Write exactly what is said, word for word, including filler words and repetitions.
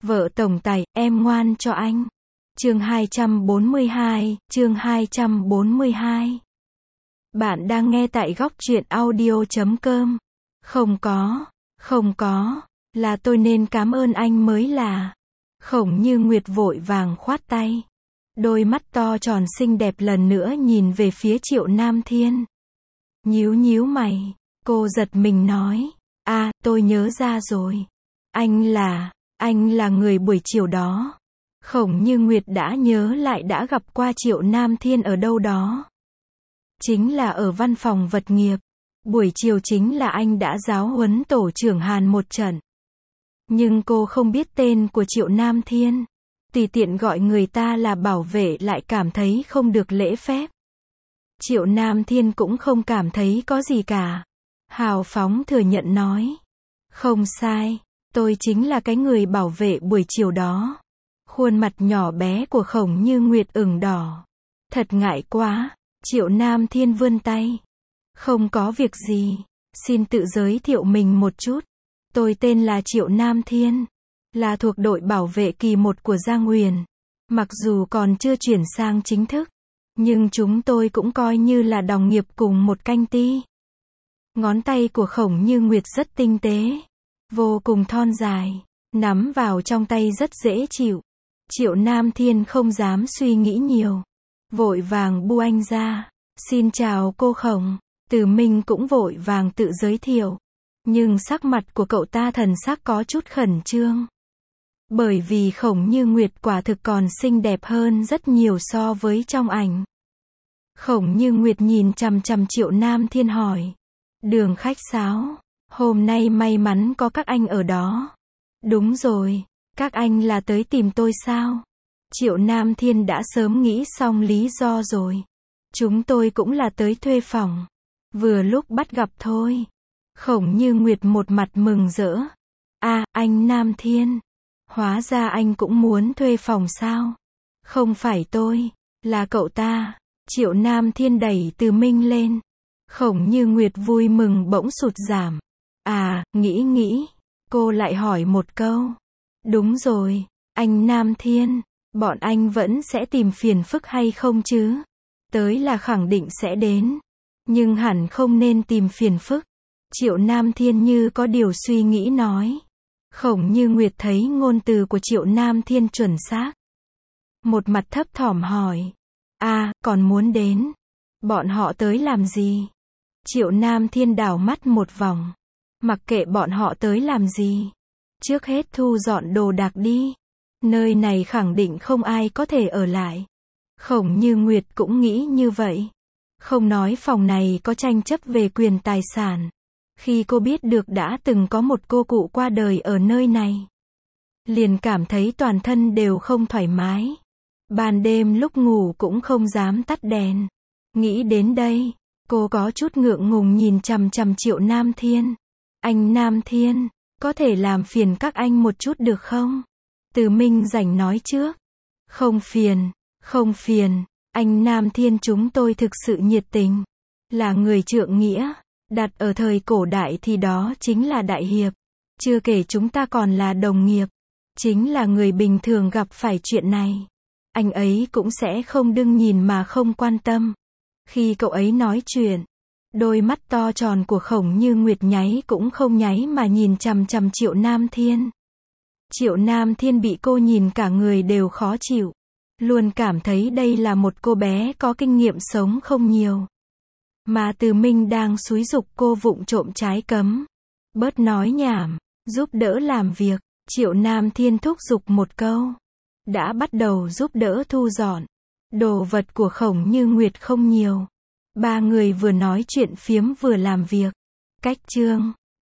Vợ tổng tài, em ngoan cho anh. Chương hai trăm bốn mươi hai, chương hai trăm bốn mươi hai. Bạn đang nghe tại góc truyện audio chấm com. Không có, không có, là tôi nên cảm ơn anh mới là. Khổng Như Nguyệt vội vàng khoát tay. Đôi mắt to tròn xinh đẹp lần nữa nhìn về phía Triệu Nam Thiên. Nhíu nhíu mày, cô giật mình nói, à, tôi nhớ ra rồi. Anh là, anh là người buổi chiều đó. Khổng Như Nguyệt đã nhớ lại đã gặp qua Triệu Nam Thiên ở đâu đó. Chính là ở văn phòng vật nghiệp. Buổi chiều chính là anh đã giáo huấn tổ trưởng Hàn một trận. Nhưng cô không biết tên của Triệu Nam Thiên. Tùy tiện gọi người ta là bảo vệ lại cảm thấy không được lễ phép. Triệu Nam Thiên cũng không cảm thấy có gì cả. Hào phóng thừa nhận nói. Không sai, tôi chính là cái người bảo vệ buổi chiều đó. Khuôn mặt nhỏ bé của Khổng Như Nguyệt ửng đỏ. Thật ngại quá. Triệu Nam Thiên vươn tay. Không có việc gì, xin tự giới thiệu mình một chút. Tôi tên là Triệu Nam Thiên, là thuộc đội bảo vệ kỳ một của Giang Huyền. Mặc dù còn chưa chuyển sang chính thức, nhưng chúng tôi cũng coi như là đồng nghiệp cùng một canh ty. Ngón tay của Khổng Như Nguyệt rất tinh tế, vô cùng thon dài, nắm vào trong tay rất dễ chịu. Triệu Nam Thiên không dám suy nghĩ nhiều, vội vàng bu anh ra. Xin chào cô Khổng. Từ Minh cũng vội vàng tự giới thiệu. Nhưng sắc mặt của cậu ta thần sắc có chút khẩn trương. Bởi vì Khổng Như Nguyệt quả thực còn xinh đẹp hơn rất nhiều so với trong ảnh. Khổng Như Nguyệt nhìn chằm chằm Triệu Nam Thiên hỏi. Đường khách sáo, hôm nay may mắn có các anh ở đó. Đúng rồi, các anh là tới tìm tôi sao? Triệu Nam Thiên đã sớm nghĩ xong lý do rồi. Chúng tôi cũng là tới thuê phòng. Vừa lúc bắt gặp thôi. Khổng Như Nguyệt một mặt mừng rỡ. À, anh Nam Thiên. Hóa ra anh cũng muốn thuê phòng sao? Không phải tôi, là cậu ta. Triệu Nam Thiên đẩy Từ Minh lên. Khổng Như Nguyệt vui mừng bỗng sụt giảm. À, nghĩ nghĩ. Cô lại hỏi một câu. Đúng rồi, anh Nam Thiên. Bọn anh vẫn sẽ tìm phiền phức hay không chứ? Tới là khẳng định sẽ đến. Nhưng hẳn không nên tìm phiền phức. Triệu Nam Thiên như có điều suy nghĩ nói. Khổng Như Nguyệt thấy ngôn từ của Triệu Nam Thiên chuẩn xác. Một mặt thấp thỏm hỏi. À, còn muốn đến. Bọn họ tới làm gì? Triệu Nam Thiên đảo mắt một vòng. Mặc kệ bọn họ tới làm gì. Trước hết thu dọn đồ đạc đi. Nơi này khẳng định không ai có thể ở lại. Khổng Như Nguyệt cũng nghĩ như vậy. Không nói phòng này có tranh chấp về quyền tài sản. Khi cô biết được đã từng có một cô cụ qua đời ở nơi này, liền cảm thấy toàn thân đều không thoải mái. Ban đêm lúc ngủ cũng không dám tắt đèn. Nghĩ đến đây, cô có chút ngượng ngùng nhìn chằm chằm Triệu Nam Thiên. Anh Nam Thiên, có thể làm phiền các anh một chút được không? Từ Minh rảnh nói trước. Không phiền, không phiền. Anh Nam Thiên chúng tôi thực sự nhiệt tình. Là người trượng nghĩa. Đặt ở thời cổ đại thì đó chính là đại hiệp. Chưa kể chúng ta còn là đồng nghiệp. Chính là người bình thường gặp phải chuyện này. Anh ấy cũng sẽ không đừng nhìn mà không quan tâm. Khi cậu ấy nói chuyện, đôi mắt to tròn của Khổng Như Nguyệt nháy cũng không nháy mà nhìn chằm chằm Triệu Nam Thiên. Triệu Nam Thiên bị cô nhìn cả người đều khó chịu. Luôn cảm thấy đây là một cô bé có kinh nghiệm sống không nhiều. Mà Từ Minh đang xúi giục cô vụng trộm trái cấm. Bớt nói nhảm, giúp đỡ làm việc. Triệu Nam Thiên thúc giục một câu. Đã bắt đầu giúp đỡ thu dọn. Đồ vật của Khổng Như Nguyệt không nhiều. Ba người vừa nói chuyện phiếm vừa làm việc. Cách chương